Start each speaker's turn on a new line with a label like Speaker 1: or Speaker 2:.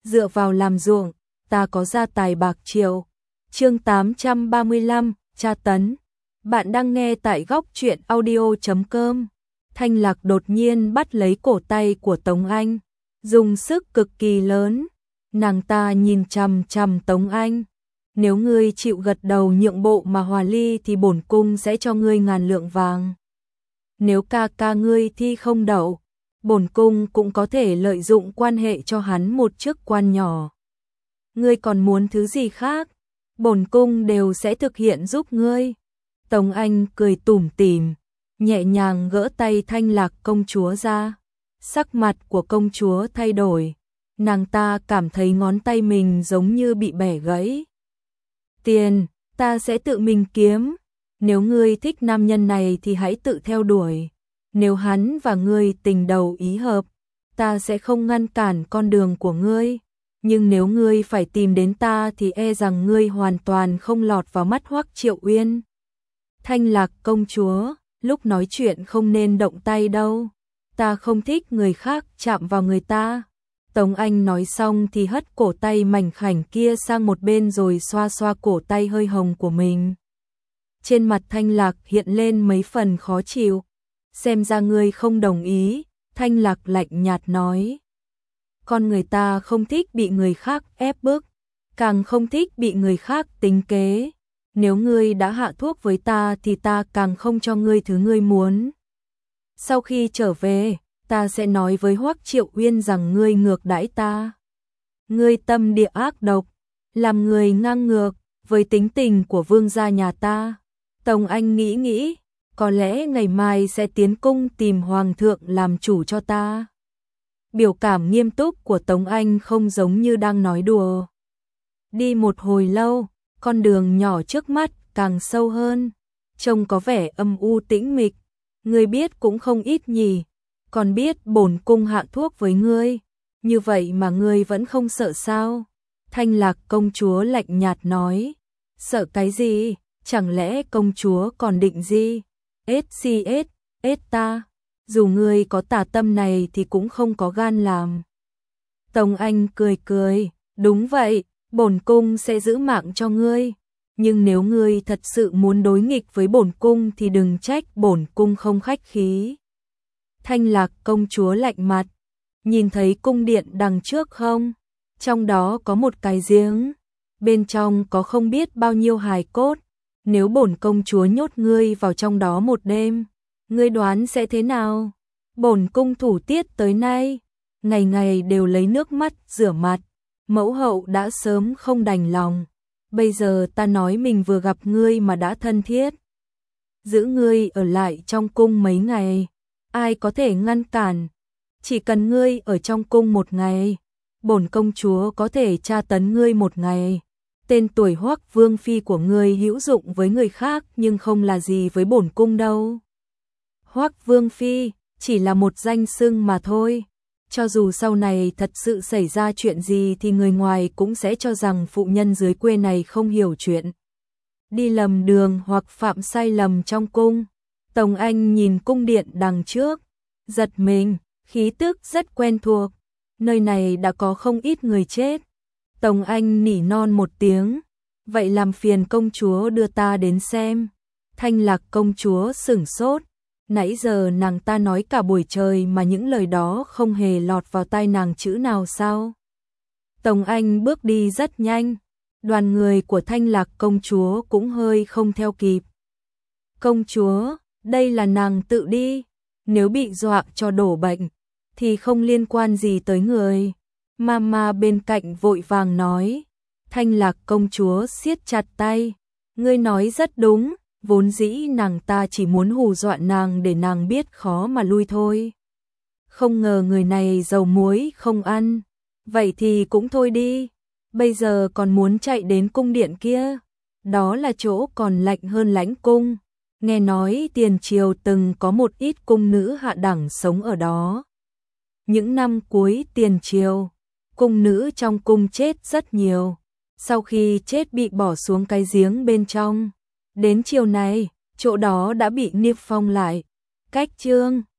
Speaker 1: dựa vào làm ruộng, ta có gia tài bạc triệu. Chương 835, tra tấn. Bạn đang nghe tại góc truyện audio.com. Thanh Lạc đột nhiên bắt lấy cổ tay của Tống Anh, dùng sức cực kỳ lớn. Nàng ta nhìn chằm chằm Tống Anh. Nếu ngươi chịu gật đầu nhượng bộ mà hòa ly thì bổn cung sẽ cho ngươi 1000 lượng vàng. Nếu ca ca ngươi thi không đậu, bổn cung cũng có thể lợi dụng quan hệ cho hắn một chức quan nhỏ. Ngươi còn muốn thứ gì khác, bổn cung đều sẽ thực hiện giúp ngươi. Tống Anh cười tủm tỉm, nhẹ nhàng gỡ tay Thanh Lạc công chúa ra. Sắc mặt của công chúa thay đổi, nàng ta cảm thấy ngón tay mình giống như bị bẻ gãy. Tiền, ta sẽ tự mình kiếm. Nếu ngươi thích nam nhân này thì hãy tự theo đuổi. Nếu hắn và ngươi tình đầu ý hợp, ta sẽ không ngăn cản con đường của ngươi. Nhưng nếu ngươi phải tìm đến ta thì e rằng ngươi hoàn toàn không lọt vào mắt Hoắc Triệu Uyên. Thanh Lạc công chúa, lúc nói chuyện không nên động tay đâu. Ta không thích người khác chạm vào người ta. Tống Anh nói xong thì hất cổ tay mảnh khảnh kia sang một bên rồi xoa xoa cổ tay hơi hồng của mình. Trên mặt Thanh Lạc hiện lên mấy phần khó chịu. Xem ra ngươi không đồng ý, Thanh Lạc lạnh nhạt nói. Con người ta không thích bị người khác ép bức, càng không thích bị người khác tính kế. Nếu ngươi đã hạ thuốc với ta thì ta càng không cho ngươi thứ ngươi muốn. Sau khi trở về, ta sẽ nói với Hoắc Triệu Uyên rằng ngươi ngược đãi ta. Ngươi tâm địa ác độc, làm người ngang ngược với tính tình của vương gia nhà ta. Tống Anh nghĩ, có lẽ ngày mai sẽ tiến cung tìm hoàng thượng làm chủ cho ta. Biểu cảm nghiêm túc của Tống Anh không giống như đang nói đùa. Đi một hồi lâu, con đường nhỏ trước mắt càng sâu hơn, trông có vẻ âm u tĩnh mịch. Ngươi biết cũng không ít nhỉ, còn biết bổn cung hạ thuốc với ngươi, như vậy mà ngươi vẫn không sợ sao? Thanh Lạc công chúa lạnh nhạt nói. Sợ cái gì? Chẳng lẽ công chúa còn định gì? Ết ta, dù ngươi có tà tâm này thì cũng không có gan làm. Tống Anh cười, đúng vậy, bổn cung sẽ giữ mạng cho ngươi. Nhưng nếu ngươi thật sự muốn đối nghịch với bổn cung thì đừng trách bổn cung không khách khí. Thanh Lạc công chúa lạnh mặt, nhìn thấy cung điện đằng trước không? Trong đó có một cái giếng, bên trong có không biết bao nhiêu hài cốt. Nếu bổn công chúa nhốt ngươi vào trong đó một đêm, ngươi đoán sẽ thế nào? Bổn cung thủ tiết tới nay, ngày ngày đều lấy nước mắt rửa mặt, mẫu hậu đã sớm không đành lòng. Bây giờ ta nói mình vừa gặp ngươi mà đã thân thiết, giữ ngươi ở lại trong cung mấy ngày, ai có thể ngăn cản? Chỉ cần ngươi ở trong cung một ngày, bổn công chúa có thể tra tấn ngươi một ngày. Tên tuổi Hoắc vương phi của ngươi hữu dụng với người khác nhưng không là gì với bổn cung đâu. Hoắc vương phi chỉ là một danh xưng mà thôi. Cho dù sau này thật sự xảy ra chuyện gì thì người ngoài cũng sẽ cho rằng phụ nhân dưới quê này không hiểu chuyện, đi lầm đường hoặc phạm sai lầm trong cung. Tống Anh nhìn cung điện đằng trước, giật mình, khí tức rất quen thuộc. Nơi này đã có không ít người chết. Tống Anh nỉ non một tiếng, vậy làm phiền công chúa đưa ta đến xem. Thanh Lạc công chúa sửng sốt, nãy giờ nàng ta nói cả buổi trời mà những lời đó không hề lọt vào tai nàng chữ nào sao? Tống Anh bước đi rất nhanh, đoàn người của Thanh Lạc công chúa cũng hơi không theo kịp. Công chúa, đây là nàng tự đi, nếu bị dọa cho đổ bệnh thì không liên quan gì tới người. Mama bên cạnh vội vàng nói. Thanh Lạc công chúa siết chặt tay. Ngươi nói rất đúng, vốn dĩ nàng ta chỉ muốn hù dọa nàng để nàng biết khó mà lui thôi. Không ngờ người này dầu muối không ăn. Vậy thì cũng thôi đi. Bây giờ còn muốn chạy đến cung điện kia. Đó là chỗ còn lạnh hơn lãnh cung. Nghe nói tiền triều từng có một ít cung nữ hạ đẳng sống ở đó. Những năm cuối tiền triều, cung nữ trong cung chết rất nhiều. Sau khi chết bị bỏ xuống cái giếng bên trong. Đến chiều này, chỗ đó đã bị niêm phong lại. Cách chương